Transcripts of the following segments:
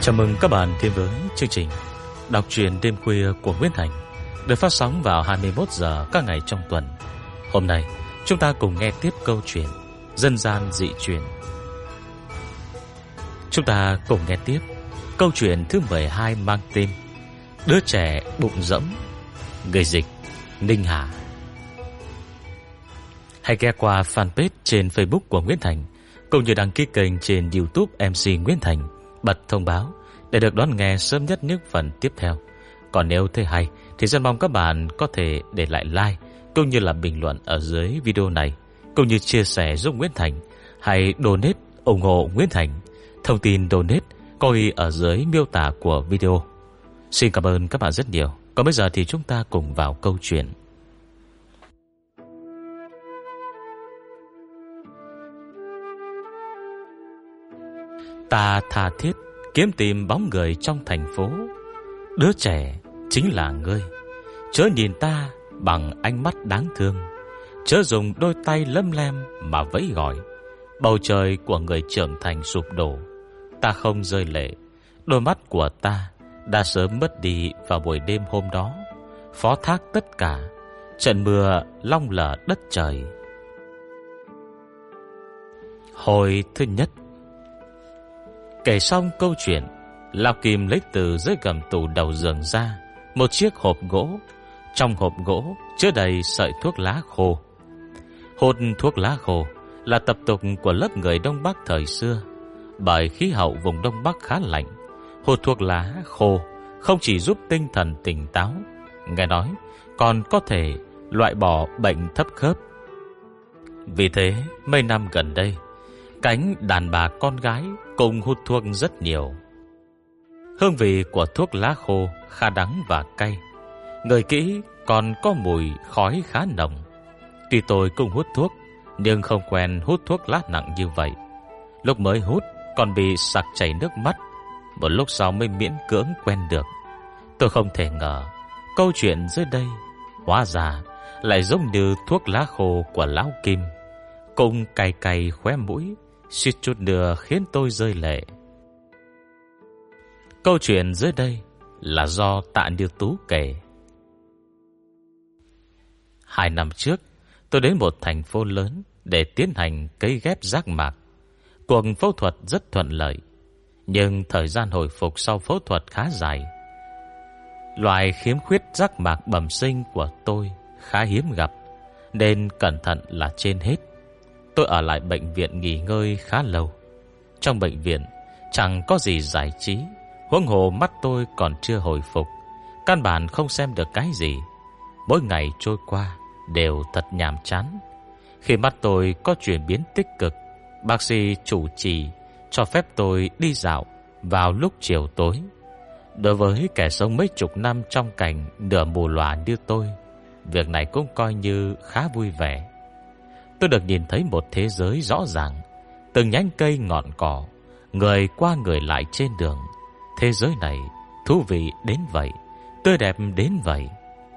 Chào mừng các bạn đến với chương trình đọc truyện đêm khuya của Nguyễn Thành, được phát sóng vào 21 giờ các ngày trong tuần. Hôm nay chúng ta cùng nghe tiếp câu chuyện Dân gian dị truyền. Chúng ta cùng nghe tiếp câu chuyện thứ 12 mang tên Đứa trẻ bụng rỗng. Người dịch Ninh Hà. Hãy ghé qua fanpage trên Facebook của Nguyễn Thành, cũng như đăng ký kênh trên YouTube MC Nguyễn Thành, bật thông báo để được đón nghe sớm nhất những phần tiếp theo. Còn nếu thấy hay thì rất mong các bạn có thể để lại like cũng như là bình luận ở dưới video này, cũng như chia sẻ giúp Nguyễn Thành hay donate ủng hộ Nguyễn Thành. Thông tin donate có ghi ở dưới miêu tả của video. Xin cảm ơn các bạn rất nhiều. Còn bây giờ thì chúng ta cùng vào câu chuyện. Ta tha thiết kiếm tìm bóng người trong thành phố. Đứa trẻ chính là ngươi. Chớ nhìn ta bằng ánh mắt đáng thương, chớ dùng đôi tay lấm lem mà vẫy gọi. Bầu trời của người trưởng thành sụp đổ, ta không rơi lệ. Đôi mắt của ta đã sớm mất đi vào buổi đêm hôm đó, phó thác tất cả trận mưa long lở đất trời. Hồi thứ nhất. Kể xong câu chuyện, Lão Kim lấy từ dưới gầm tủ đầu giường ra một chiếc hộp gỗ. Trong hộp gỗ chứa đầy sợi thuốc lá khô. Hút thuốc lá khô là tập tục của lớp người Đông Bắc thời xưa. Bởi khí hậu vùng Đông Bắc khá lạnh, hút thuốc lá khô không chỉ giúp tinh thần tỉnh táo, nghe nói còn có thể loại bỏ bệnh thấp khớp. Vì thế mấy năm gần đây, cánh đàn bà con gái cùng hút thuốc rất nhiều. Hương vị của thuốc lá khô khá đắng và cay, ngửi kỹ còn có mùi khói khá nồng. Tuy tôi cũng hút thuốc, nhưng không quen hút thuốc lá nặng như vậy. Lúc mới hút còn bị sặc chảy nước mắt, một lúc sau mới miễn cưỡng quen được. Tôi không thể ngờ câu chuyện dưới đây hóa ra lại giống như thuốc lá khô của Lão Kim, cùng cay cay khóe mũi, suýt chút nữa khiến tôi rơi lệ. Câu chuyện dưới đây là do Tạ Như Tú kể. 2 năm trước, tôi đến một thành phố lớn để tiến hành cấy ghép giác mạc. Cuộc phẫu thuật rất thuận lợi, nhưng thời gian hồi phục sau phẫu thuật khá dài. Loại khiếm khuyết giác mạc bẩm sinh của tôi khá hiếm gặp, nên cẩn thận là trên hết. Tôi ở lại bệnh viện nghỉ ngơi khá lâu. Trong bệnh viện chẳng có gì giải trí, huống hồ mắt tôi còn chưa hồi phục, căn bản không xem được cái gì. Mỗi ngày trôi qua đều thật nhàm chán. Khi mắt tôi có chuyển biến tích cực, bác sĩ chủ trì cho phép tôi đi dạo vào lúc chiều tối. Đối với kẻ sống mấy chục năm trong cảnh nửa mù lòa như tôi, việc này cũng coi như khá vui vẻ. Tôi được nhìn thấy một thế giới rõ ràng, từng nhánh cây ngọn cỏ, người qua người lại trên đường. Thế giới này thú vị đến vậy, tươi đẹp đến vậy.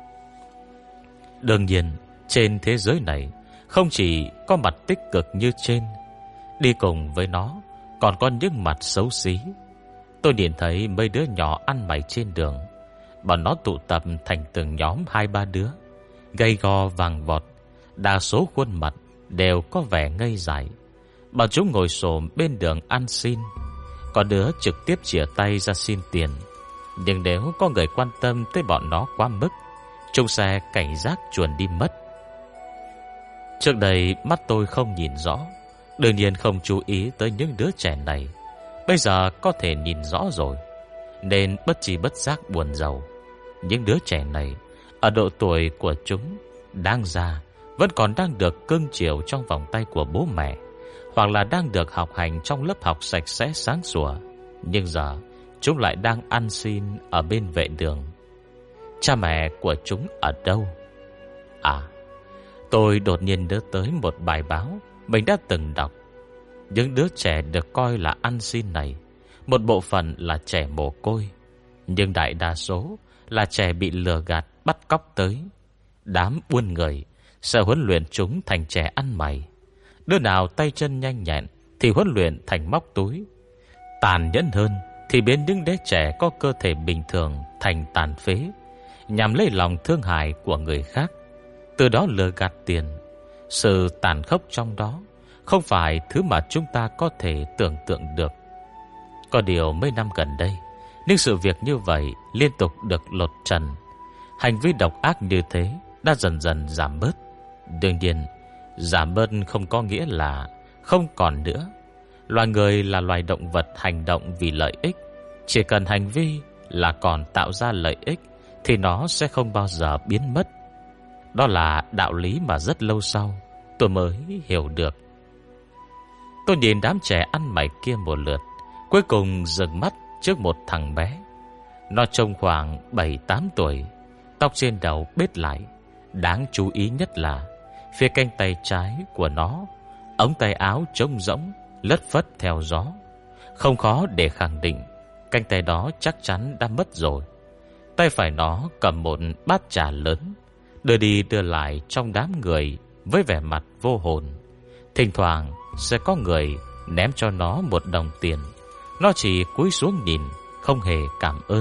Đương nhiên, trên thế giới này không chỉ có mặt tích cực như trên, đi cùng với nó còn có những mặt xấu xí. Tôi nhìn thấy mấy đứa nhỏ ăn mày trên đường. Bọn nó tụ tập thành từng nhóm 2-3 đứa, gầy gò vàng vọt, đa số khuôn mặt đều có vẻ ngây dại. Bọn chúng ngồi xổm bên đường ăn xin, có đứa trực tiếp chìa tay ra xin tiền. Nhưng nếu có người quan tâm tới bọn nó quá mức, chúng sẽ cảnh giác chuồn đi mất. Trước đây mắt tôi không nhìn rõ, đương nhiên không chú ý tới những đứa trẻ này. Bây giờ có thể nhìn rõ rồi, nên bất tri bất giác buồn rầu. Những đứa trẻ này ở độ tuổi của chúng đáng ra vẫn còn đang được cưng chiều trong vòng tay của bố mẹ, hoặc là đang được học hành trong lớp học sạch sẽ sáng sủa. Nhưng giờ chúng lại đang ăn xin ở bên vệ đường. Cha mẹ của chúng ở đâu? Tôi đột nhiên nhớ tới một bài báo mình đã từng đọc. Những đứa trẻ được coi là ăn xin này, một bộ phận là trẻ mồ côi, nhưng đại đa số là trẻ bị lừa gạt bắt cóc tới. Đám buôn người sẽ huấn luyện chúng thành trẻ ăn mày. Đứa nào tay chân nhanh nhẹn thì huấn luyện thành móc túi. Tàn nhẫn hơn thì biến những đứa trẻ có cơ thể bình thường thành tàn phế, nhằm lấy lòng thương hại của người khác, từ đó lừa gạt tiền. Sự tàn khốc trong đó không phải thứ mà chúng ta có thể tưởng tượng được. Có điều mấy năm gần đây, những sự việc như vậy liên tục được lột trần. Hành vi độc ác như thế đã dần dần giảm bớt. Đương nhiên, giảm bớt không có nghĩa là không còn nữa. Loài người là loài động vật hành động vì lợi ích. Chỉ cần hành vi là còn tạo ra lợi ích thì nó sẽ không bao giờ biến mất. Đó là đạo lý mà rất lâu sau tôi mới hiểu được. Tôi nhìn đám trẻ ăn mày kia một lượt, cuối cùng dừng mắt trước một thằng bé. Nó trông khoảng 7-8 tuổi, tóc trên đầu bết lại. Đáng chú ý nhất là phía cánh tay trái của nó, ống tay áo trông rỗng, lất phất theo gió. Không khó để khẳng định cánh tay đó chắc chắn đã mất rồi. Tay phải nó cầm một bát trà lớn, đưa đi đưa lại trong đám người với vẻ mặt vô hồn. Thỉnh thoảng sẽ có người ném cho nó một đồng tiền. Nó chỉ cúi xuống nhìn, không hề cảm ơn.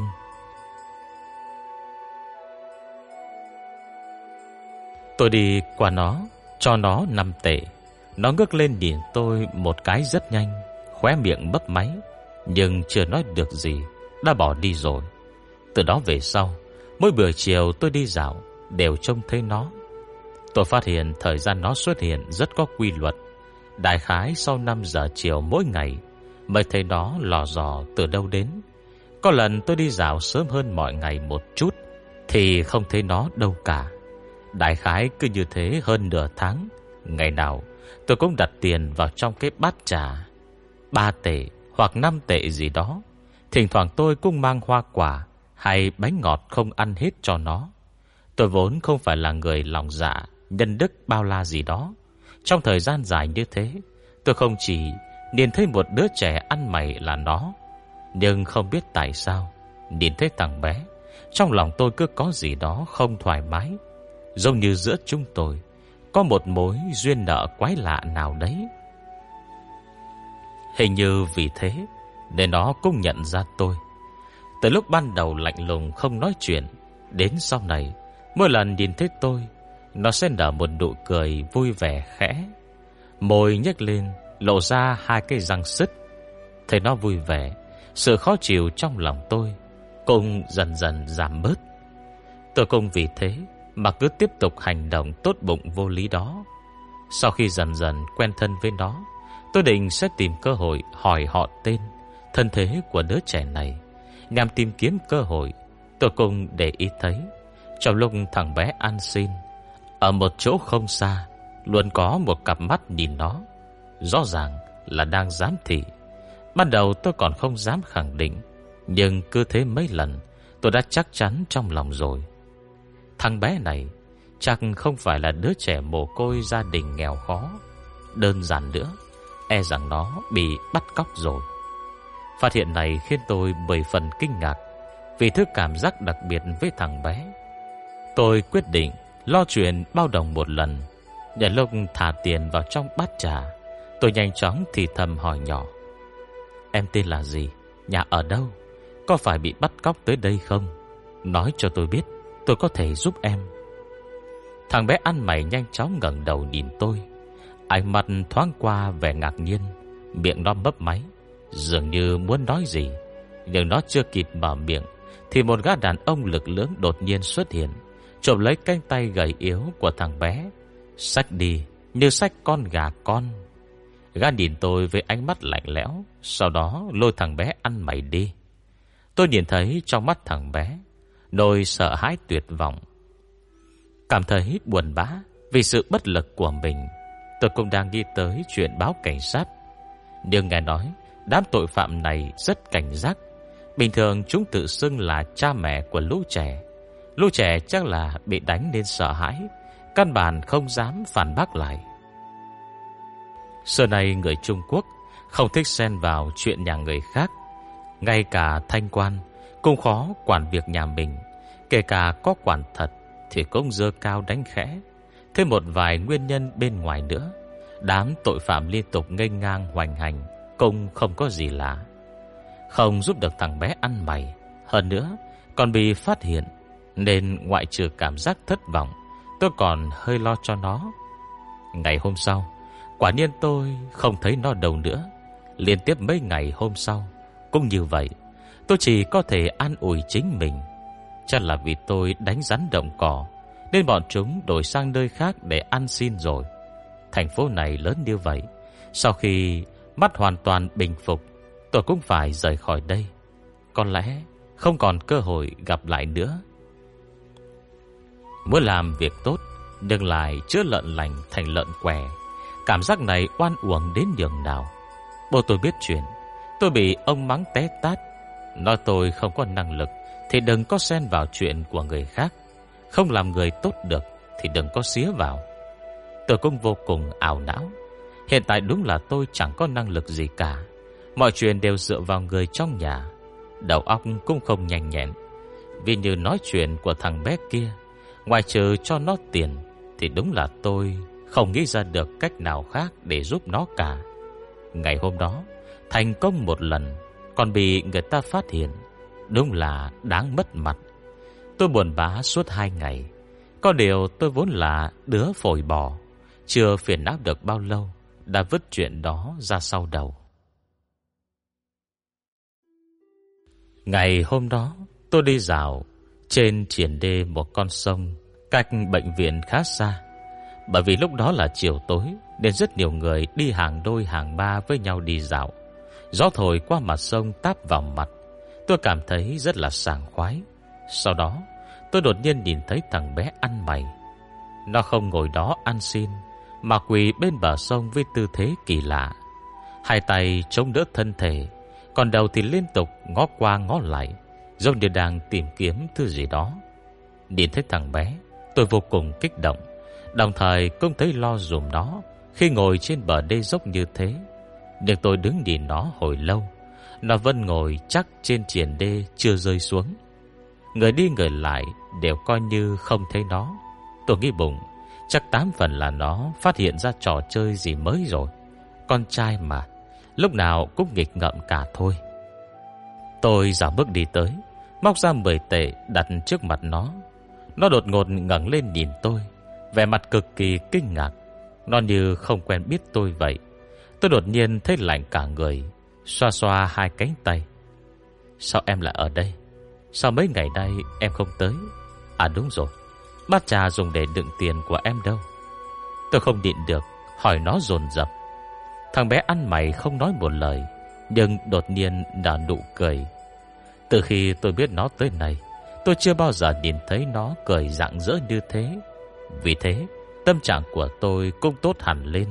Tôi đi qua nó, cho nó 5 tệ. Nó ngước lên nhìn tôi một cái rất nhanh, khóe miệng mấp máy, nhưng chưa nói được gì đã bỏ đi rồi. Từ đó về sau, mỗi buổi chiều tôi đi dạo đều trông thấy nó. Tôi phát hiện thời gian nó xuất hiện rất có quy luật. Đại khái sau 5 giờ chiều mỗi ngày mới thấy nó lò dò từ đâu đến. Có lần tôi đi dạo sớm hơn mọi ngày một chút thì không thấy nó đâu cả. Đại khái cứ như thế hơn nửa tháng. Ngày nào tôi cũng đặt tiền vào trong cái bát trà, 3 tệ hoặc 5 tệ gì đó. Thỉnh thoảng tôi cũng mang hoa quả hay bánh ngọt không ăn hết cho nó. Tôi vốn không phải là người lòng dạ nhân đức bao la gì đó. Trong thời gian dài như thế, tôi không chỉ nhìn thấy một đứa trẻ ăn mày là nó, nhưng không biết tại sao nhìn thấy thằng bé, trong lòng tôi cứ có gì đó không thoải mái, giống như giữa chúng tôi có một mối duyên nợ quái lạ nào đấy. Hình như vì thế nên nó cũng nhận ra tôi. Từ lúc ban đầu lạnh lùng không nói chuyện, đến sau này mỗi lần nhìn thấy tôi, nó sẽ nở một nụ cười vui vẻ khẽ, môi nhếch lên lộ ra 2 cái răng sứt. Thấy nó vui vẻ, sự khó chịu trong lòng tôi cũng dần dần giảm bớt. Tôi cũng vì thế mà cứ tiếp tục hành động tốt bụng vô lý đó. Sau khi dần dần quen thân với nó, tôi định sẽ tìm cơ hội hỏi họ tên, thân thế của đứa trẻ này. Nhằm tìm kiếm cơ hội, tôi cũng để ý thấy trong lúc thằng bé ăn xin, ở một chỗ không xa luôn có một cặp mắt nhìn nó, rõ ràng là đang giám thị. Ban đầu tôi còn không dám khẳng định, nhưng cứ thế mấy lần tôi đã chắc chắn trong lòng rồi. Thằng bé này chắc không phải là đứa trẻ mồ côi gia đình nghèo khó. Đơn giản nữa, e rằng nó bị bắt cóc rồi. Phát hiện này khiến tôi 10 phần kinh ngạc vì thứ cảm giác đặc biệt với thằng bé. Tôi quyết định lo chuyện bao đồng một lần. Để lúc thả tiền vào trong bát trà, tôi nhanh chóng thì thầm hỏi nhỏ: "Em tên là gì? Nhà ở đâu? Có phải bị bắt cóc tới đây không? Nói cho tôi biết, tôi có thể giúp em." Thằng bé ăn mày nhanh chóng ngẩng đầu nhìn tôi, ánh mắt thoáng qua vẻ ngạc nhiên, miệng nó mấp máy, dường như muốn nói gì. Nhưng nó chưa kịp mở miệng thì một gã đàn ông lực lưỡng đột nhiên xuất hiện, chộp lấy cánh tay gầy yếu của thằng bé, xách đi như xách con gà con. Gã nhìn tôi với ánh mắt lạnh lẽo, sau đó lôi thằng bé ăn mày đi. Tôi nhìn thấy trong mắt thằng bé nỗi sợ hãi tuyệt vọng, cảm thấy buồn bã vì sự bất lực của mình. Tôi cũng đang đi tới chuyện báo cảnh sát, nhưng nghe nói đám tội phạm này rất cảnh giác. Bình thường chúng tự xưng là cha mẹ của lũ trẻ. Lũ trẻ chắc là bị đánh nên sợ hãi, căn bản không dám phản bác lại. Xưa nay người Trung Quốc không thích xen vào chuyện nhà người khác. Ngay cả thanh quan cũng khó quản việc nhà mình. Kể cả có quản thật thì cũng giơ cao đánh khẽ. Thêm một vài nguyên nhân bên ngoài nữa, đám tội phạm liên tục nghênh ngang hoành hành cũng không có gì lạ. không giúp được thằng bé ăn mày, hơn nữa còn bị phát hiện, nên ngoại trừ cảm giác thất vọng, tôi còn hơi lo cho nó. Ngày hôm sau, quả nhiên tôi không thấy nó đâu nữa. Liên tiếp mấy ngày hôm sau cũng như vậy. Tôi chỉ có thể an ủi chính mình, chắc là vì tôi đánh rắn động cỏ nên bọn chúng đổi sang nơi khác để ăn xin rồi. Thành phố này lớn như vậy, sau khi mắt hoàn toàn bình phục, tôi cũng phải rời khỏi đây. Có lẽ không còn cơ hội gặp lại nữa. Muốn làm việc tốt, đừng lại chữa lợn lành thành lợn què. Cảm giác này oan uổng đến nhường nào. Bố tôi biết chuyện, tôi bị ông mắng té tát, nói tôi không có năng lực thì đừng có xen vào chuyện của người khác. Không làm người tốt được thì đừng có xía vào. Tôi cũng vô cùng ảo não. Hiện tại đúng là tôi chẳng có năng lực gì cả. Mọi chuyện đều dựa vào người trong nhà. Đầu óc cũng không nhanh nhẹn. Vì như nói chuyện của thằng bé kia, ngoài trừ cho nó tiền, thì đúng là tôi không nghĩ ra được cách nào khác để giúp nó cả. Ngày hôm đó thành công một lần, còn bị người ta phát hiện, đúng là đáng mất mặt. Tôi buồn bã suốt 2 ngày. Có điều tôi vốn là đứa phổi bò, chưa phiền não được bao lâu đã vứt chuyện đó ra sau đầu. Ngày hôm đó tôi đi dạo trên triển đê một con sông cách bệnh viện khá xa. Bởi vì lúc đó là chiều tối nên rất nhiều người đi hàng đôi hàng ba với nhau đi dạo. Gió thổi qua mặt sông táp vào mặt, tôi cảm thấy rất là sảng khoái. Sau đó tôi đột nhiên nhìn thấy thằng bé ăn mày. Nó không ngồi đó ăn xin, mà quỳ bên bờ sông với tư thế kỳ lạ, hai tay chống đỡ thân thể, còn đầu thì liên tục ngó qua ngó lại, giống như đang tìm kiếm thứ gì đó. Nhìn thấy thằng bé, tôi vô cùng kích động, đồng thời cũng thấy lo dùm nó khi ngồi trên bờ đê dốc như thế. Nhưng tôi đứng nhìn nó hồi lâu, nó vẫn ngồi chắc trên triển đê chưa rơi xuống. Người đi người lại đều coi như không thấy nó. Tôi nghĩ bụng, chắc 8 phần là nó phát hiện ra trò chơi gì mới rồi. Con trai mà, lúc nào cũng nghịch ngợm cả thôi. Tôi dạo bước đi tới, móc ra 10 tệ đặt trước mặt nó. Nó đột ngột ngẩng lên nhìn tôi, vẻ mặt cực kỳ kinh ngạc. Nó như không quen biết tôi vậy. Tôi đột nhiên thấy lạnh cả người, xoa xoa hai cánh tay. Sao em lại ở đây? Sao mấy ngày nay em không tới? À đúng rồi, bát trà dùng để đựng tiền của em đâu? Tôi không nhịn được hỏi nó dồn dập. Thằng bé ăn mày không nói một lời, nhưng đột nhiên nở nụ cười. Từ khi tôi biết nó tới này, tôi chưa bao giờ nhìn thấy nó cười rạng rỡ như thế. Vì thế tâm trạng của tôi cũng tốt hẳn lên.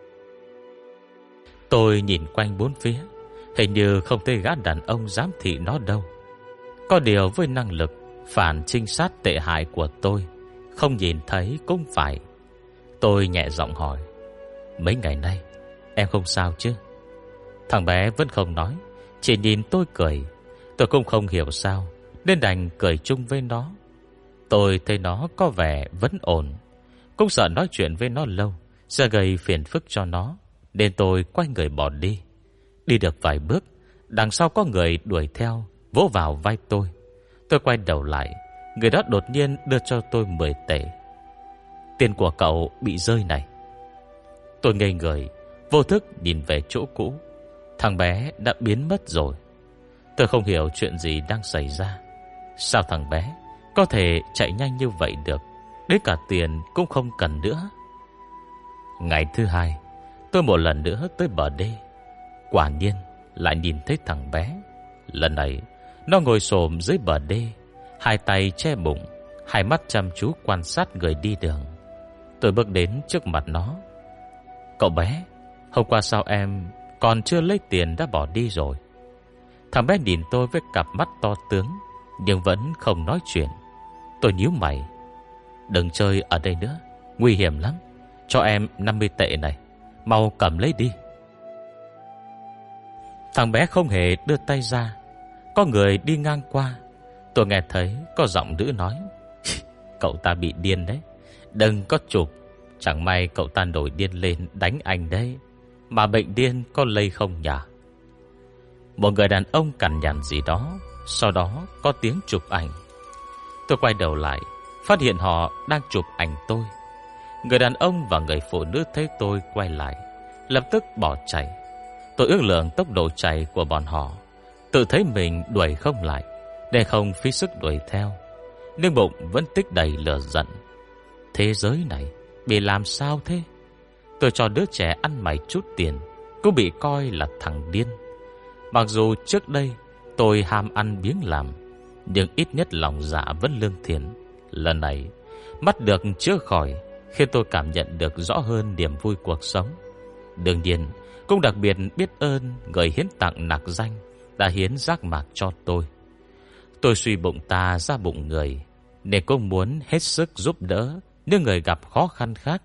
Tôi nhìn quanh bốn phía, hình như không thấy gã đàn ông giám thị nó đâu. Có điều với năng lực phản trinh sát tệ hại của tôi, không nhìn thấy cũng phải. Tôi nhẹ giọng hỏi, mấy ngày nay em không sao chứ? Thằng bé vẫn không nói, chỉ nhìn tôi cười. Tôi cũng không hiểu sao nên đành cười chung với nó. Tôi thấy nó có vẻ vẫn ổn, cũng sợ nói chuyện với nó lâu sẽ gây phiền phức cho nó, nên tôi quay người bỏ đi. Đi được vài bước, đằng sau có người đuổi theo, vỗ vào vai tôi. Tôi quay đầu lại, người đó đột nhiên đưa cho tôi 10 tệ. Tiền của cậu bị rơi này. Tôi ngây người, vô thức nhìn về chỗ cũ. Thằng bé đã biến mất rồi. Tôi không hiểu chuyện gì đang xảy ra. Sao thằng bé có thể chạy nhanh như vậy được, đến cả tiền cũng không cần nữa. Ngày thứ hai, tôi một lần nữa tới bờ đê. Quả nhiên lại nhìn thấy thằng bé. Lần này nó ngồi xổm dưới bờ đê, hai tay che bụng, hai mắt chăm chú quan sát người đi đường. Tôi bước đến trước mặt nó. Cậu bé, hôm qua sao em còn chưa lấy tiền đã bỏ đi rồi? Thằng bé nhìn tôi với cặp mắt to tướng, nhưng vẫn không nói chuyện. Tôi nhíu mày. Đừng chơi ở đây nữa, nguy hiểm lắm. Cho em 50 tệ này, mau cầm lấy đi. Thằng bé không hề đưa tay ra. Có người đi ngang qua. Tôi nghe thấy có giọng nữ nói, cậu ta bị điên đấy, đừng có chụp. Chẳng may cậu ta nổi điên lên đánh anh đấy. Mà bệnh điên có lây không nhỉ? Một người đàn ông cằn nhằn gì đó. Sau đó có tiếng chụp ảnh. Tôi quay đầu lại, phát hiện họ đang chụp ảnh tôi. Người đàn ông và người phụ nữ thấy tôi quay lại, lập tức bỏ chạy. Tôi ước lượng tốc độ chạy của bọn họ, tự thấy mình đuổi không lại, để không phí sức đuổi theo. Nhưng bụng vẫn tích đầy lửa giận. Thế giới này bị làm sao thế? Tôi cho đứa trẻ ăn mày chút tiền cũng bị coi là thằng điên. Mặc dù trước đây tôi ham ăn biếng làm, nhưng ít nhất lòng dạ vẫn lương thiện. Lần này mắt được chữa khỏi, khiến tôi cảm nhận được rõ hơn niềm vui cuộc sống. Đương nhiên cũng đặc biệt biết ơn người hiến tặng nặc danh đã hiến giác mạc cho tôi. Tôi suy bụng ta ra bụng người, nên cũng muốn hết sức giúp đỡ những người gặp khó khăn khác.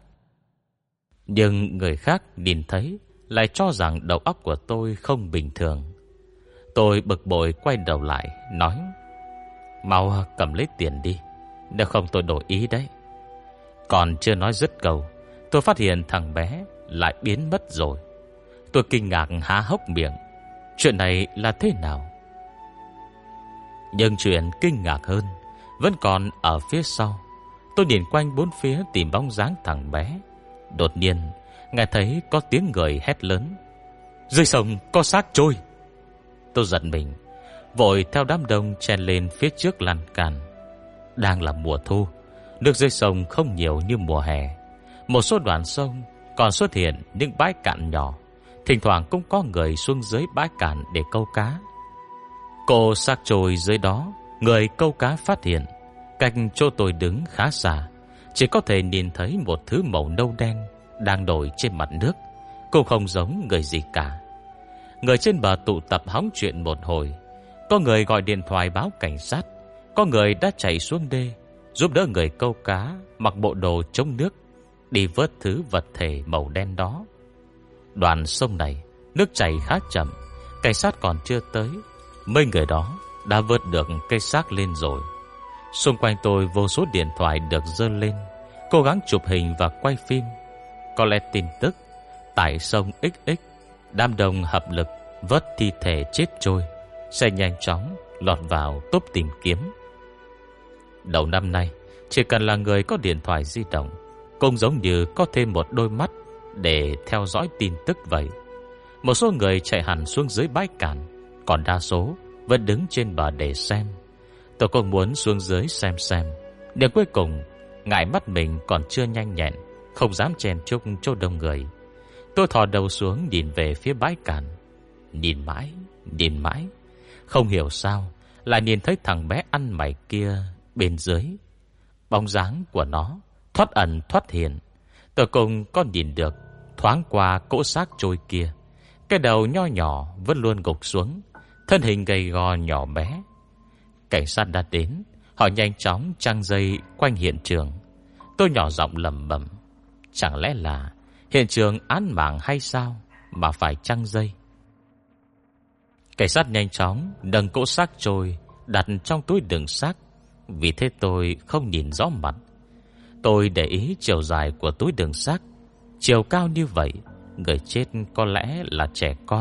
Nhưng người khác nhìn thấy lại cho rằng đầu óc của tôi không bình thường. Tôi bực bội quay đầu lại nói: mau cầm lấy tiền đi, nếu không tôi đổi ý đấy. Còn chưa nói dứt câu, tôi phát hiện thằng bé lại biến mất rồi. Tôi kinh ngạc há hốc miệng. Chuyện này là thế nào? Nhưng chuyện kinh ngạc hơn vẫn còn ở phía sau. Tôi nhìn quanh bốn phía tìm bóng dáng thằng bé. Đột nhiên nghe thấy có tiếng người hét lớn: dưới sông có xác trôi! Tôi giật mình, vội theo đám đông chen lên phía trước lan can. Đang là mùa thu, nước dưới sông không nhiều như mùa hè. Một số đoạn sông còn xuất hiện những bãi cạn nhỏ. Thỉnh thoảng cũng có người xuống dưới bãi cạn để câu cá. Cô xác trôi dưới đó, người câu cá phát hiện cách chỗ tôi đứng khá xa, chỉ có thể nhìn thấy một thứ màu nâu đen đang nổi trên mặt nước, cũng không giống người gì cả. Người trên bờ tụ tập hóng chuyện một hồi. Có người gọi điện thoại báo cảnh sát, có người đã chạy xuống đê giúp đỡ người câu cá mặc bộ đồ chống nước đi vớt thứ vật thể màu đen đó. Đoạn sông này nước chảy khá chậm, cảnh sát còn chưa tới, mấy người đó đã vớt được cây xác lên rồi. Xung quanh tôi vô số điện thoại được giơ lên, cố gắng chụp hình và quay phim. Có lẽ tin tức tại sông XX đám đông hợp lực vớt thi thể chết trôi sẽ nhanh chóng lọt vào top tìm kiếm. Đầu năm nay, chỉ cần là người có điện thoại di động cũng giống như có thêm một đôi mắt để theo dõi tin tức vậy. Một số người chạy hẳn xuống dưới bãi cạn, còn đa số vẫn đứng trên bờ để xem. Tôi cũng muốn xuống dưới xem, nhưng cuối cùng ngại mắt mình còn chưa nhanh nhẹn, không dám chen chúc chỗ đông người. Tôi thò đầu xuống nhìn về phía bãi cạn, nhìn mãi, không hiểu sao lại nhìn thấy thằng bé ăn mày kia bên dưới. Bóng dáng của nó thoát ẩn thoát hiện. Tôi cùng có nhìn được thoáng qua cỗ xác trôi kia. Cái đầu nho nhỏ vẫn luôn gục xuống, thân hình gầy gò nhỏ bé. Cảnh sát đã đến, họ nhanh chóng trăng dây quanh hiện trường. Tôi nhỏ giọng lẩm bẩm: chẳng lẽ là hiện trường án mạng hay sao mà phải trăng dây? Cảnh sát nhanh chóng nâng cỗ xác trôi đặt trong túi đựng xác. Vì thế tôi không nhìn rõ mặt. Tôi để ý chiều dài của túi đựng xác. Chiều cao như vậy, người chết có lẽ là trẻ con.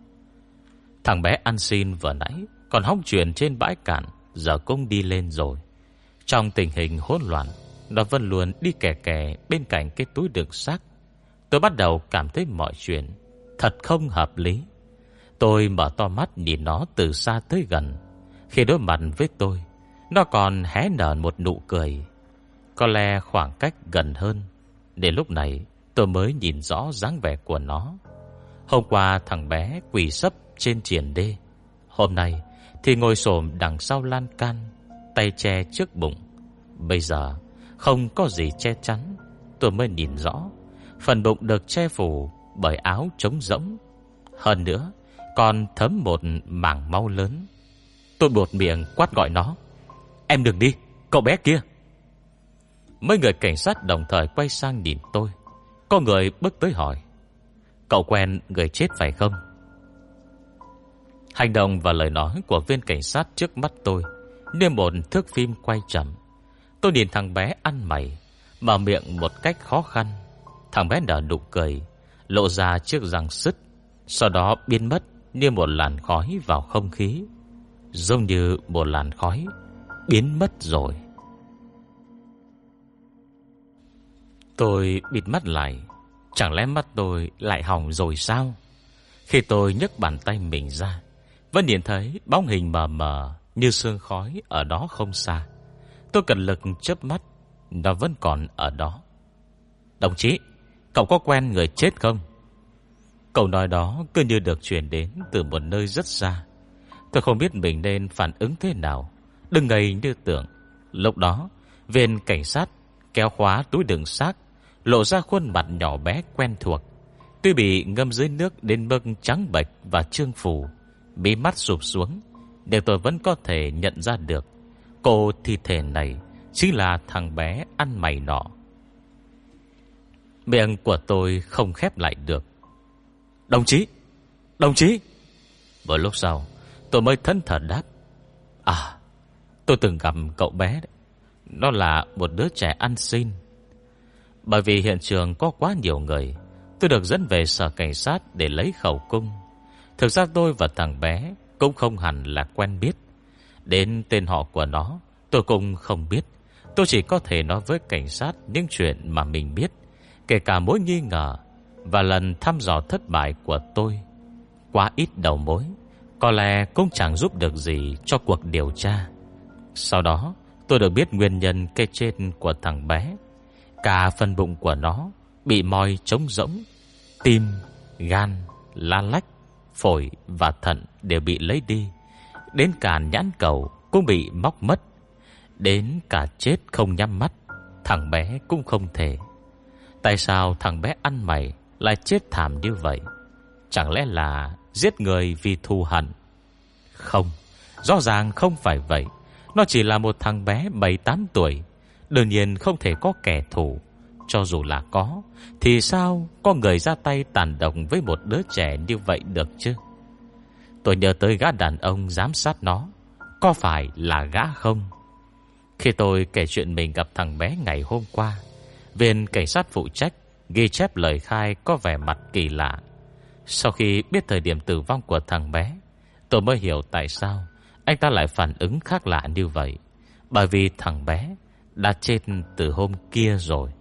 Thằng bé ăn xin vừa nãy còn hóng chuyện trên bãi cạn, giờ cũng đi lên rồi. Trong tình hình hỗn loạn, nó vẫn luôn đi kè kè bên cạnh cái túi đựng xác. Tôi bắt đầu cảm thấy mọi chuyện thật không hợp lý. Tôi mở to mắt nhìn nó từ xa tới gần. Khi đối mặt với tôi, nó còn hé nở một nụ cười. Có lẽ khoảng cách gần hơn, đến lúc này tôi mới nhìn rõ dáng vẻ của nó. Hôm qua thằng bé quỳ sấp trên triền đê, hôm nay thì ngồi xổm đằng sau lan can, tay che trước bụng. Bây giờ không có gì che chắn, tôi mới nhìn rõ phần bụng được che phủ bởi áo trống rỗng. Hơn nữa còn thấm một mảng máu lớn. Tôi buột miệng quát gọi nó: em đừng đi, cậu bé kia! Mấy người cảnh sát đồng thời quay sang nhìn tôi. Có người bước tới hỏi: cậu quen người chết phải không? Hành động và lời nói của viên cảnh sát trước mắt tôi như một thước phim quay chậm. Tôi nhìn thằng bé ăn mày, mở miệng một cách khó khăn. Thằng bé nở nụ cười, lộ ra chiếc răng sứt, sau đó biến mất như một làn khói vào không khí, giống như một làn khói biến mất rồi. Tôi bịt mắt lại. Chẳng lẽ mắt tôi lại hỏng rồi sao? Khi tôi nhấc bàn tay mình ra, vẫn nhìn thấy bóng hình mờ mờ như sương khói ở đó không xa. Tôi cật lực chớp mắt, nó vẫn còn ở đó. Đồng chí, cậu có quen người chết không? Câu nói đó cứ như được truyền đến từ một nơi rất xa. Tôi không biết mình nên phản ứng thế nào, đừng ngây như tưởng. Lúc đó, viên cảnh sát kéo khóa túi đựng xác, lộ ra khuôn mặt nhỏ bé quen thuộc. Tuy bị ngâm dưới nước đến mức trắng bệch và trương phù, mí mắt sụp xuống, nhưng tôi vẫn có thể nhận ra được cô thi thể này chính là thằng bé ăn mày nọ. Miệng của tôi không khép lại được. Đồng chí! Đồng chí! Một lúc sau tôi mới thẫn thờ đáp: À, tôi từng gặp cậu bé đấy. Nó là một đứa trẻ ăn xin. Bởi vì hiện trường có quá nhiều người, tôi được dẫn về sở cảnh sát để lấy khẩu cung. Thực ra tôi và thằng bé cũng không hẳn là quen biết. Đến tên họ của nó tôi cũng không biết. Tôi chỉ có thể nói với cảnh sát những chuyện mà mình biết, kể cả mối nghi ngờ và lần thăm dò thất bại của tôi. Quá ít đầu mối, có lẽ cũng chẳng giúp được gì cho cuộc điều tra. Sau đó tôi được biết nguyên nhân cái chết của thằng bé. Cả phần bụng của nó bị moi trống rỗng, tim, gan, lá lách, phổi và thận đều bị lấy đi. Đến cả nhãn cầu cũng bị móc mất. Đến cả chết không nhắm mắt, thằng bé cũng không thể. Tại sao thằng bé ăn mày lại chết thảm như vậy? Chẳng lẽ là giết người vì thù hận? Không, rõ ràng không phải vậy. Nó chỉ là một thằng bé 7-8 tuổi, đương nhiên không thể có kẻ thù. Cho dù là có, thì sao có người ra tay tàn độc với một đứa trẻ như vậy được chứ? Tôi nhớ tới gã đàn ông giám sát nó. Có phải là gã không? Khi tôi kể chuyện mình gặp thằng bé ngày hôm qua, viên cảnh sát phụ trách ghi chép lời khai có vẻ mặt kỳ lạ. Sau khi biết thời điểm tử vong của thằng bé, tôi mới hiểu tại sao anh ta lại phản ứng khác lạ như vậy. Bởi vì thằng bé đã chết từ hôm kia rồi.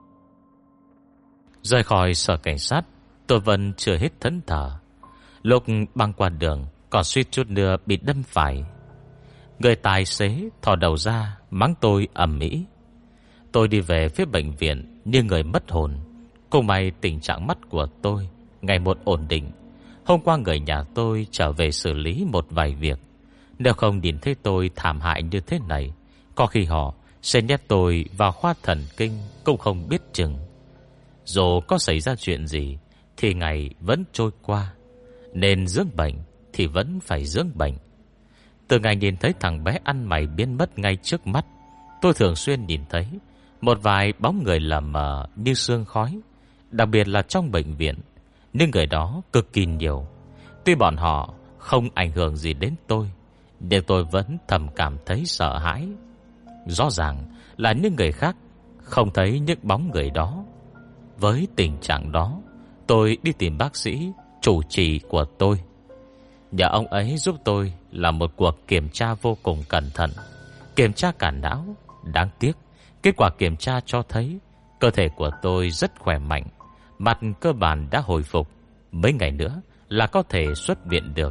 Rời khỏi sở cảnh sát, tôi vẫn chưa hết thẫn thờ. Lúc băng qua đường còn suýt chút nữa bị đâm phải. Người tài xế thò đầu ra mắng tôi ầm ĩ. Tôi đi về phía bệnh viện như người mất hồn. Cùng may tình trạng mắt của tôi ngày một ổn định. Hôm qua người nhà tôi trở về xử lý một vài việc. Nếu không nhìn thấy tôi thảm hại như thế này, có khi họ sẽ nhét tôi vào khoa thần kinh cũng không biết chừng. Dù có xảy ra chuyện gì thì ngày vẫn trôi qua, nên dưỡng bệnh thì vẫn phải dưỡng bệnh. Từ ngày nhìn thấy thằng bé ăn mày biến mất ngay trước mắt, tôi thường xuyên nhìn thấy một vài bóng người lờ mờ như sương khói, đặc biệt là trong bệnh viện. Nhưng người đó cực kỳ nhiều. Tuy bọn họ không ảnh hưởng gì đến tôi, nhưng tôi vẫn thầm cảm thấy sợ hãi. Rõ ràng là những người khác không thấy những bóng người đó. Với tình trạng đó, tôi đi tìm bác sĩ chủ trì của tôi. Nhờ ông ấy giúp tôi làm một cuộc kiểm tra vô cùng cẩn thận, kiểm tra cả não. Đáng tiếc, kết quả kiểm tra cho thấy cơ thể của tôi rất khỏe mạnh, mặt cơ bản đã hồi phục. Mấy ngày nữa là có thể xuất viện được.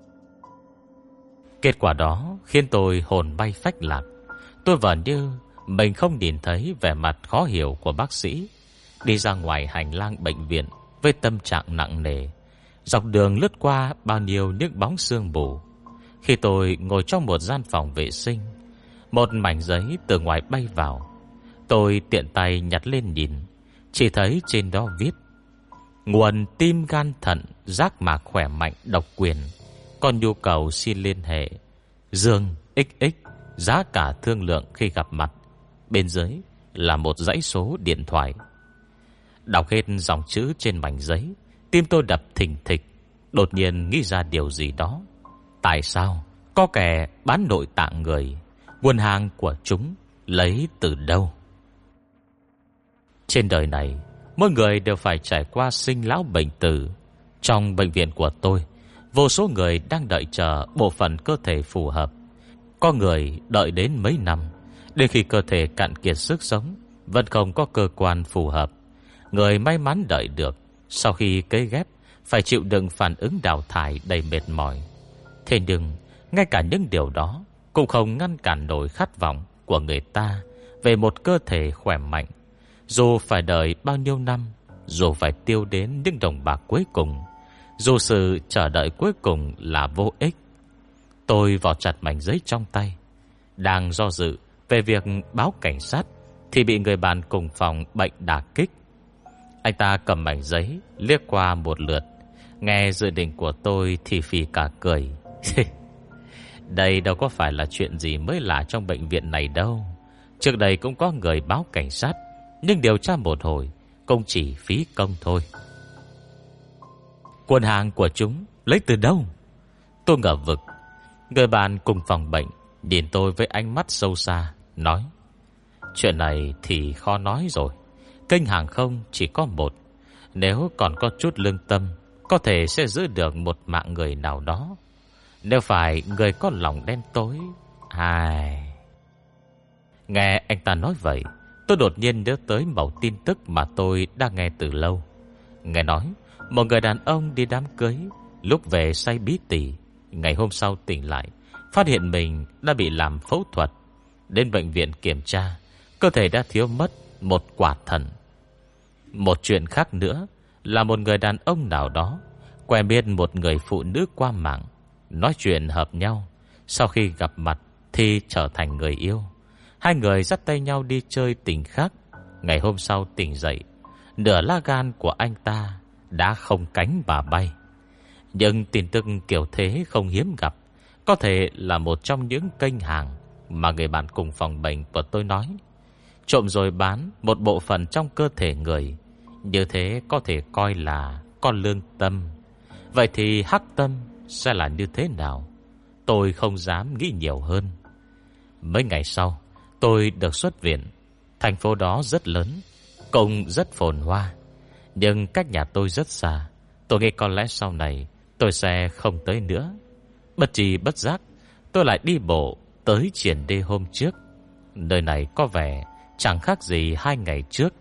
Kết quả đó khiến tôi hồn bay phách lạc. Tôi vẫn như mình không nhìn thấy vẻ mặt khó hiểu của bác sĩ. Đi ra ngoài hành lang bệnh viện với tâm trạng nặng nề. Dọc đường lướt qua bao nhiêu những bóng sương mù. Khi tôi ngồi trong một gian phòng vệ sinh, một mảnh giấy từ ngoài bay vào. Tôi tiện tay nhặt lên nhìn. Chỉ thấy trên đó viết: nguồn tim gan thận giác mạc khỏe mạnh độc quyền, còn nhu cầu xin liên hệ Dương XX, giá cả thương lượng khi gặp mặt. Bên dưới là một dãy số điện thoại. Đọc hết dòng chữ trên mảnh giấy, tim tôi đập thình thịch. Đột nhiên nghĩ ra điều gì đó. Tại sao có kẻ bán nội tạng người? Nguồn hàng của chúng lấy từ đâu? Trên đời này, mỗi người đều phải trải qua sinh lão bệnh tử. Trong bệnh viện của tôi, Vô số người đang đợi chờ bộ phận cơ thể phù hợp. Có người đợi đến mấy năm, đến khi cơ thể cạn kiệt sức sống vẫn không có cơ quan phù hợp. Người may mắn đợi được, sau khi cấy ghép phải chịu đựng phản ứng đào thải đầy mệt mỏi. Thế nhưng ngay cả những điều đó cũng không ngăn cản nổi khát vọng của người ta về một cơ thể khỏe mạnh. Dù phải đợi bao nhiêu năm, dù phải tiêu đến những đồng bạc cuối cùng, dù sự chờ đợi cuối cùng là vô ích. Tôi vò chặt mảnh giấy trong tay, đang do dự về việc báo cảnh sát thì bị người bạn cùng phòng bệnh đả kích. Anh ta cầm mảnh giấy liếc qua một lượt, nghe dự định của tôi thì phì cả cười. Đây đâu có phải là chuyện gì mới lạ trong bệnh viện này đâu. Trước đây cũng có người báo cảnh sát, nhưng điều tra một hồi cũng chỉ phí công thôi. Quần hàng của chúng lấy từ đâu? Tôi ngờ vực. Người bạn cùng phòng bệnh nhìn tôi với ánh mắt sâu xa, nói: chuyện này thì khó nói rồi. Kênh hàng không chỉ có một, nếu còn có chút lương tâm, có thể sẽ giữ được một mạng người nào đó. Nếu phải người có lòng đen tối, ai... Nghe anh ta nói vậy, tôi đột nhiên nhớ tới mẩu tin tức mà tôi đã nghe từ lâu. Nghe nói một người đàn ông đi đám cưới, lúc về say bí tỉ, ngày hôm sau tỉnh lại, phát hiện mình đã bị làm phẫu thuật. Đến bệnh viện kiểm tra, cơ thể đã thiếu mất một quả thận. Một chuyện khác nữa là một người đàn ông nào đó quen biết một người phụ nữ qua mạng, nói chuyện hợp nhau. Sau khi gặp mặt thì trở thành người yêu. Hai người dắt tay nhau đi chơi tỉnh khác. Ngày hôm sau tỉnh dậy, nửa lá gan của anh ta đã không cánh mà bay. Nhưng tin tức kiểu thế không hiếm gặp. Có thể là một trong những kênh hàng mà người bạn cùng phòng bệnh của tôi nói. Trộm rồi bán một bộ phận trong cơ thể người, như thế có thể coi là con lương tâm. Vậy thì hắc tâm sẽ là như thế nào? Tôi không dám nghĩ nhiều hơn. Mấy ngày sau, tôi được xuất viện. Thành phố đó rất lớn, cũng rất phồn hoa, nhưng cách nhà tôi rất xa. Tôi nghĩ có lẽ sau này tôi sẽ không tới nữa. Bất tri bất giác, tôi lại đi bộ tới Triển Đê hôm trước. Nơi này có vẻ chẳng khác gì 2 ngày trước,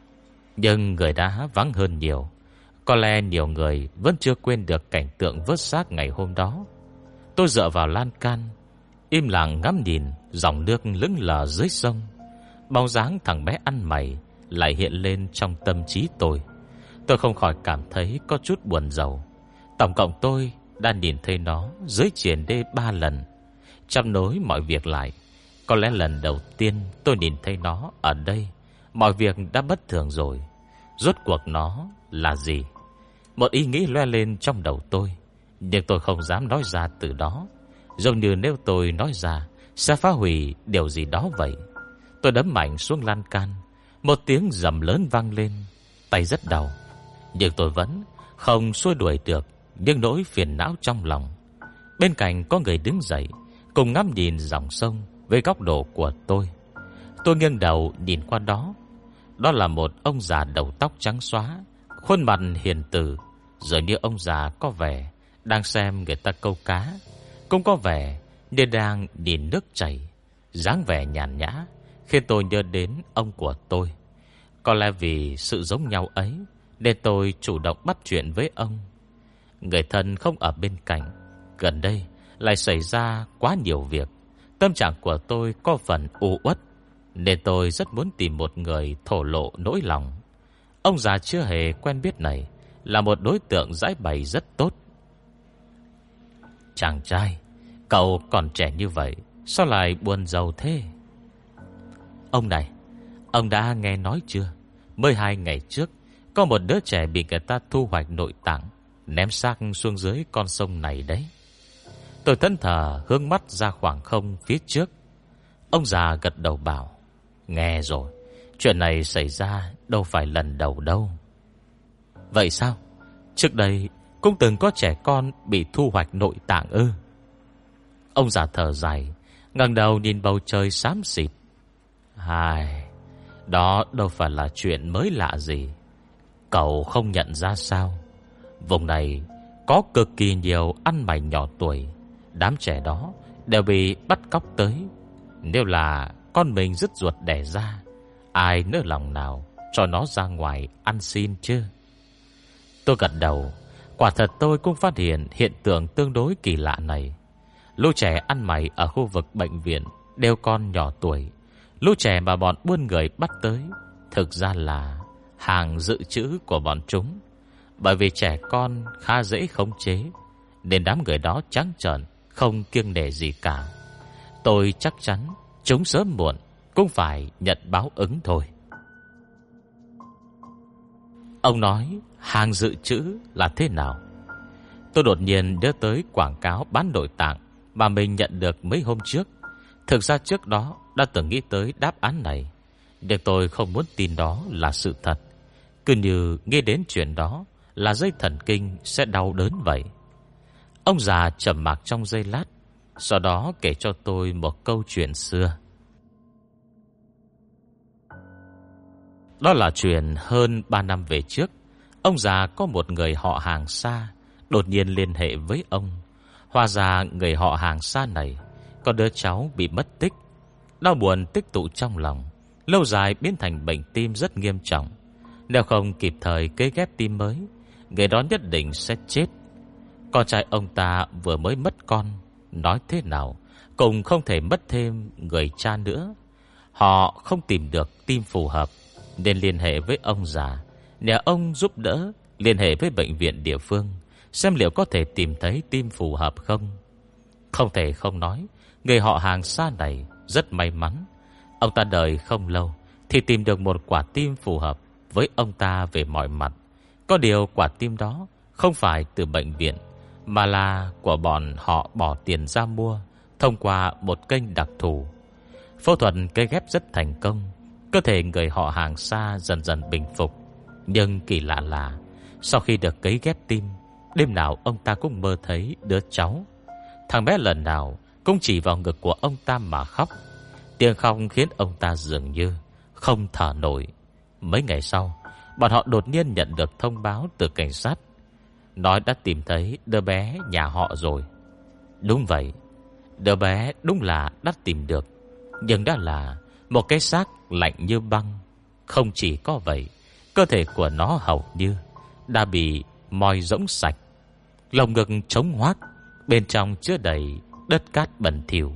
nhưng người đã vắng hơn nhiều. Có lẽ nhiều người vẫn chưa quên được cảnh tượng vớt xác ngày hôm đó. Tôi dựa vào lan can, im lặng ngắm nhìn dòng nước lững lờ dưới sông. Bóng dáng thằng bé ăn mày lại hiện lên trong tâm trí tôi. Tôi không khỏi cảm thấy có chút buồn rầu. Tổng cộng tôi đã nhìn thấy nó dưới Triển Đê 3 lần. Chăm nối mọi việc lại, có lẽ lần đầu tiên tôi nhìn thấy nó ở đây, mọi việc đã bất thường rồi. Rốt cuộc nó là gì? Một ý nghĩ loe lên trong đầu tôi, nhưng tôi không dám nói ra từ đó. Giống như nếu tôi nói ra sẽ phá hủy điều gì đó vậy. Tôi đấm mạnh xuống lan can, một tiếng rầm lớn vang lên. Tay rất đau, nhưng tôi vẫn không xua đuổi được những nỗi phiền não trong lòng. Bên cạnh có người đứng dậy, cùng ngắm nhìn dòng sông với góc độ của tôi. Tôi nghiêng đầu nhìn qua đó. Đó là một ông già đầu tóc trắng xóa, khuôn mặt hiền từ, dường như ông già có vẻ đang xem người ta câu cá, cũng có vẻ như đang nhìn nước chảy. Dáng vẻ nhàn nhã khiến tôi nhớ đến ông của tôi. Có lẽ vì sự giống nhau ấy nên tôi chủ động bắt chuyện với ông. Người thân không ở bên cạnh, gần đây lại xảy ra quá nhiều việc. Tâm trạng của tôi có phần u uất, nên tôi rất muốn tìm một người thổ lộ nỗi lòng. Ông già chưa hề quen biết này là một đối tượng giải bày rất tốt. Chàng trai, cậu còn trẻ như vậy, sao lại buồn rầu thế? Ông này, ông đã nghe nói chưa? Mới 2 ngày trước, có một đứa trẻ bị người ta thu hoạch nội tạng, ném xác xuống dưới con sông này đấy. Tôi thẫn thờ hướng mắt ra khoảng không phía trước. Ông già gật đầu bảo: nghe rồi, chuyện này xảy ra đâu phải lần đầu đâu. Vậy sao? Trước đây cũng từng có trẻ con bị thu hoạch nội tạng ư? Ông già thở dài, ngẩng đầu nhìn bầu trời xám xịt. Đó đâu phải là chuyện mới lạ gì. Cậu không nhận ra sao? Vùng này có cực kỳ nhiều ăn mày nhỏ tuổi. Đám trẻ đó đều bị bắt cóc tới. Nếu là con mình dứt ruột đẻ ra, ai nỡ lòng nào cho nó ra ngoài ăn xin chứ? Tôi gật đầu. Quả thật tôi cũng phát hiện tượng tương đối kỳ lạ này. Lũ trẻ ăn mày ở khu vực bệnh viện đều còn nhỏ tuổi. Lũ trẻ mà bọn buôn người bắt tới thực ra là hàng dự trữ của bọn chúng. Bởi vì trẻ con khá dễ khống chế, nên đám người đó trắng trợn, không kiêng nể gì cả. Tôi chắc chắn chúng sớm muộn cũng phải nhận báo ứng thôi. Ông nói hàng dự trữ là thế nào? Tôi đột nhiên nhớ tới quảng cáo bán nội tạng mà mình nhận được mấy hôm trước. Thực ra trước đó đã từng nghĩ tới đáp án này, nhưng tôi không muốn tin đó là sự thật. Cứ như nghe đến chuyện đó là dây thần kinh sẽ đau đớn vậy. Ông già trầm mặc trong giây lát, sau đó kể cho tôi một câu chuyện xưa. Đó là chuyện hơn 3 năm về trước. Ông già có một người họ hàng xa đột nhiên liên hệ với ông. Hóa ra người họ hàng xa này có đứa cháu bị mất tích. Đau buồn tích tụ trong lòng, lâu dài biến thành bệnh tim rất nghiêm trọng. Nếu không kịp thời cấy ghép tim mới, người đó nhất định sẽ chết. Con trai ông ta vừa mới mất con, nói thế nào cũng không thể mất thêm người cha nữa. Họ không tìm được tim phù hợp, nên liên hệ với ông già, nhờ ông giúp đỡ liên hệ với bệnh viện địa phương, xem liệu có thể tìm thấy tim phù hợp không. Không thể không nói, người họ hàng xa này rất may mắn. Ông ta đợi không lâu thì tìm được một quả tim phù hợp với ông ta về mọi mặt. Có điều quả tim đó không phải từ bệnh viện, mà là của bọn họ bỏ tiền ra mua thông qua một kênh đặc thù. Phẫu thuật cấy ghép rất thành công, cơ thể người họ hàng xa dần dần bình phục. Nhưng kỳ lạ là sau khi được cấy ghép tim, đêm nào ông ta cũng mơ thấy đứa cháu. Thằng bé lần nào cũng chỉ vào ngực của ông ta mà khóc. Tiếng khóc khiến ông ta dường như không thở nổi. Mấy ngày sau, bọn họ đột nhiên nhận được thông báo từ cảnh sát, nói đã tìm thấy đứa bé nhà họ rồi. Đúng vậy, đứa bé đúng là đã tìm được, nhưng đã là một cái xác lạnh như băng. Không chỉ có vậy, cơ thể của nó hầu như đã bị moi rỗng sạch, lồng ngực trống hoác, bên trong chứa đầy đất cát bẩn thỉu.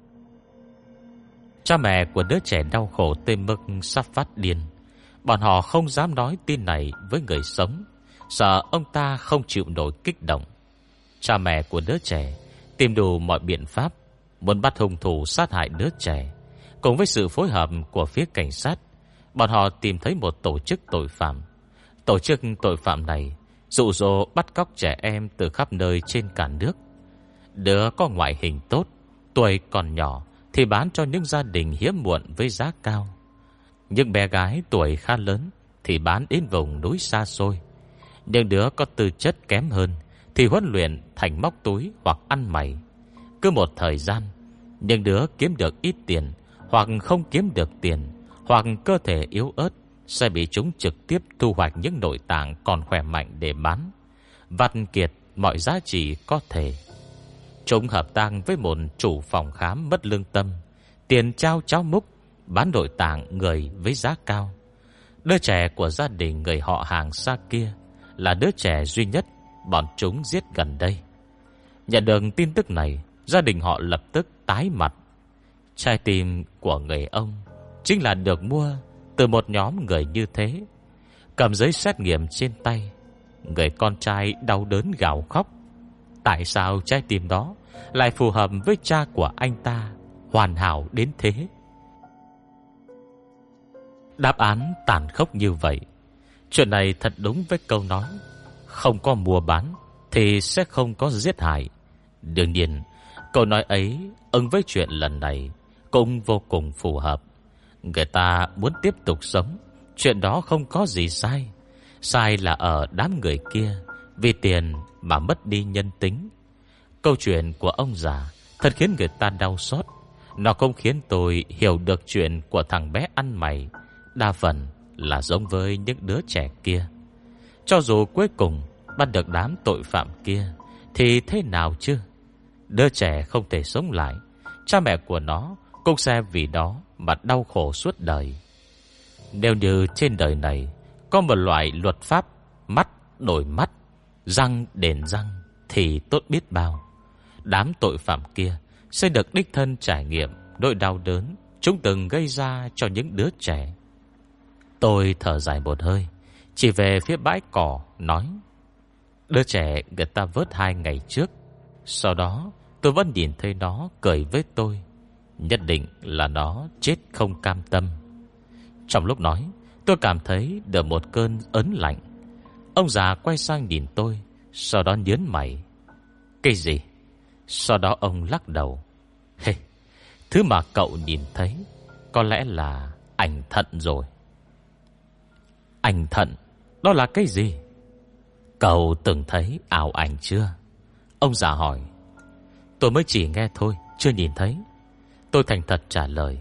Cha mẹ của đứa trẻ đau khổ tới mức sắp phát điên. Bọn họ không dám nói tin này với người sống, sợ ông ta không chịu nổi kích động. Cha mẹ của đứa trẻ tìm đủ mọi biện pháp muốn bắt hung thủ sát hại đứa trẻ. Cùng với sự phối hợp của phía cảnh sát, bọn họ tìm thấy một tổ chức tội phạm. Tổ chức tội phạm này dụ dỗ bắt cóc trẻ em từ khắp nơi trên cả nước. Đứa có ngoại hình tốt, tuổi còn nhỏ thì bán cho những gia đình hiếm muộn với giá cao. Những bé gái tuổi khá lớn thì bán đến vùng núi xa xôi. Những đứa có tư chất kém hơn thì huấn luyện thành móc túi hoặc ăn mày. Cứ một thời gian, những đứa kiếm được ít tiền, hoặc không kiếm được tiền, hoặc cơ thể yếu ớt, sẽ bị chúng trực tiếp thu hoạch những nội tạng còn khỏe mạnh để bán, vặt kiệt mọi giá trị có thể. Chúng hợp tác với một chủ phòng khám mất lương tâm, tiền trao cháo múc, bán nội tạng người với giá cao. Đứa trẻ của gia đình người họ hàng xa kia là đứa trẻ duy nhất bọn chúng giết gần đây. Nhận được tin tức này, gia đình họ lập tức tái mặt. Trái tim của người ông chính là được mua từ một nhóm người như thế. Cầm giấy xét nghiệm trên tay, người con trai đau đớn gào khóc. Tại sao trái tim đó lại phù hợp với cha của anh ta, hoàn hảo đến thế? Đáp án tàn khốc như vậy. Chuyện này thật đúng với câu nói, không có mua bán thì sẽ không có giết hại. Đương nhiên, câu nói ấy ứng với chuyện lần này cũng vô cùng phù hợp. Người ta muốn tiếp tục sống, chuyện đó không có gì sai. Sai là ở đám người kia vì tiền mà mất đi nhân tính. Câu chuyện của ông già thật khiến người ta đau xót. Nó không khiến tôi hiểu được chuyện của thằng bé ăn mày đa phần là giống với những đứa trẻ kia. Cho dù cuối cùng bắt được đám tội phạm kia thì thế nào chứ? Đứa trẻ không thể sống lại, cha mẹ của nó cũng sẽ vì đó mà đau khổ suốt đời. Nếu như trên đời này có một loại luật pháp mắt đổi mắt, răng đền răng thì tốt biết bao. Đám tội phạm kia sẽ được đích thân trải nghiệm nỗi đau đớn chúng từng gây ra cho những đứa trẻ. Tôi thở dài một hơi, chỉ về phía bãi cỏ nói: đứa trẻ người ta vớt 2 ngày trước. Sau đó tôi vẫn nhìn thấy nó cười với tôi. Nhất định là nó chết không cam tâm. Trong lúc nói, tôi cảm thấy được một cơn ớn lạnh. Ông già quay sang nhìn tôi, sau đó nhớn mày. Cái gì? Sau đó ông lắc đầu. Hey, thứ mà cậu nhìn thấy có lẽ là ảnh thận rồi. Ảnh thận? Đó là cái gì? Cậu từng thấy ảo ảnh chưa? Ông già hỏi. Tôi mới chỉ nghe thôi, chưa nhìn thấy. Tôi thành thật trả lời.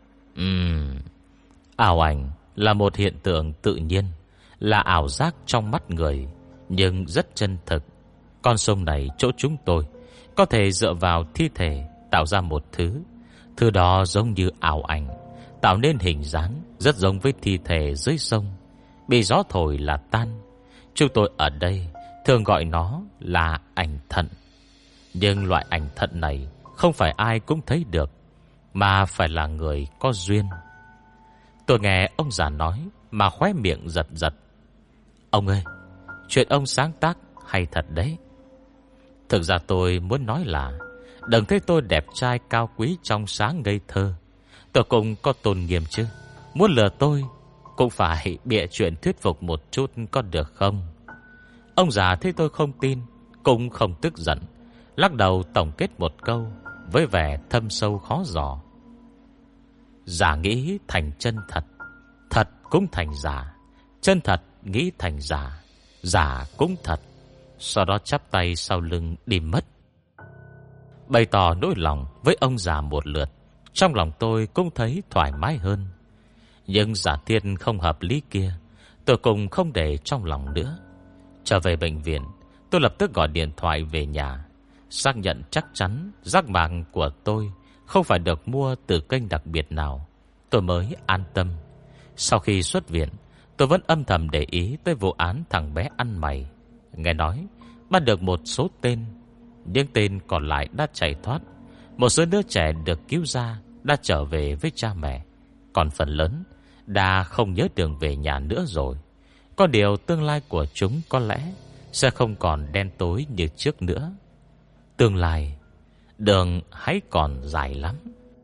Ảo ảnh là một hiện tượng tự nhiên, là ảo giác trong mắt người, nhưng rất chân thực. Con sông này chỗ chúng tôi có thể dựa vào thi thể tạo ra một thứ. Thứ đó giống như ảo ảnh, tạo nên hình dáng rất giống với thi thể dưới sông, bị gió thổi là tan. Chúng tôi ở đây thường gọi nó là ảnh thận. Nhưng loại ảnh thận này không phải ai cũng thấy được, mà phải là người có duyên. Tôi nghe ông già nói mà khóe miệng giật giật. Ông ơi, chuyện ông sáng tác hay thật đấy. Thực ra tôi muốn nói là đừng thấy tôi đẹp trai cao quý trong sáng ngây thơ. Tôi cũng có tôn nghiêm chứ. Muốn lừa tôi cũng phải bịa chuyện thuyết phục một chút có được không? Ông già thấy tôi không tin, cũng không tức giận, lắc đầu tổng kết một câu với vẻ thâm sâu khó dò. Giả nghĩ thành chân thật, thật cũng thành giả. Chân thật nghĩ thành giả, giả cũng thật. Sau đó chắp tay sau lưng đi mất. Bày tỏ nỗi lòng với ông già một lượt, trong lòng tôi cũng thấy thoải mái hơn. Nhưng giả thiết không hợp lý kia tôi cũng không để trong lòng nữa. Trở về bệnh viện, tôi lập tức gọi điện thoại về nhà, xác nhận chắc chắn giác mạc của tôi không phải được mua từ kênh đặc biệt nào, tôi mới an tâm. Sau khi xuất viện, tôi vẫn âm thầm để ý tới vụ án thằng bé ăn mày. Nghe nói bắt được một số tên, những tên còn lại đã chạy thoát. Một số đứa trẻ được cứu ra đã trở về với cha mẹ, còn phần lớn đã không nhớ đường về nhà nữa rồi. Có điều tương lai của chúng có lẽ sẽ không còn đen tối như trước nữa. Tương lai, đường hãy còn dài lắm.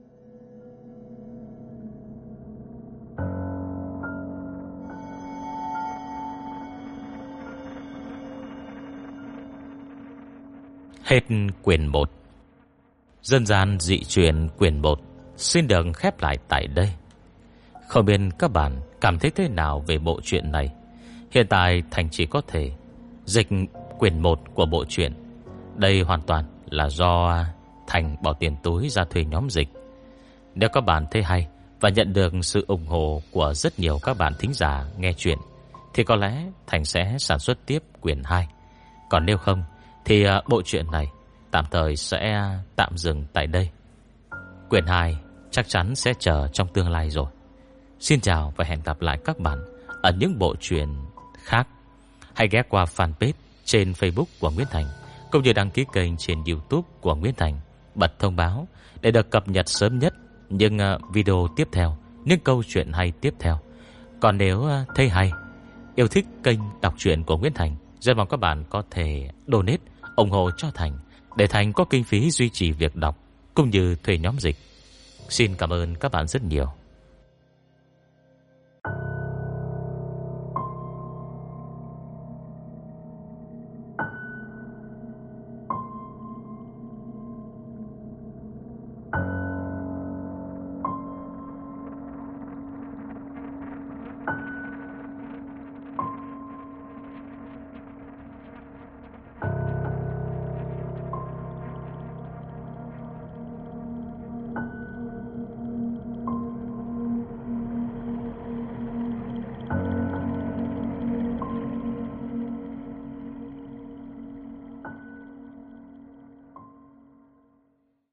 Hết quyển 1. Dân gian dị truyền quyển 1 xin được khép lại tại đây. Không biết các bạn cảm thấy thế nào về bộ truyện này. Hiện tại Thành chỉ có thể dịch quyển 1 của bộ truyện. Đây hoàn toàn là do Thành bỏ tiền túi ra thuê nhóm dịch. Nếu các bạn thấy hay và nhận được sự ủng hộ của rất nhiều các bạn thính giả nghe chuyện, thì có lẽ Thành sẽ sản xuất tiếp quyển 2. Còn nếu không thì bộ truyện này tạm thời sẽ tạm dừng tại đây. Quyển 2 chắc chắn sẽ chờ trong tương lai rồi. Xin chào và hẹn gặp lại các bạn ở những bộ truyện khác. Hãy ghé qua fanpage trên Facebook của Nguyễn Thành, cũng như đăng ký kênh trên YouTube của Nguyễn Thành, bật thông báo để được cập nhật sớm nhất những video tiếp theo, những câu chuyện hay tiếp theo. Còn nếu thấy hay, yêu thích kênh đọc truyện của Nguyễn Thành, rất mong các bạn có thể donate ủng hộ cho Thành, để Thành có kinh phí duy trì việc đọc cũng như thuê nhóm dịch. Xin cảm ơn các bạn rất nhiều.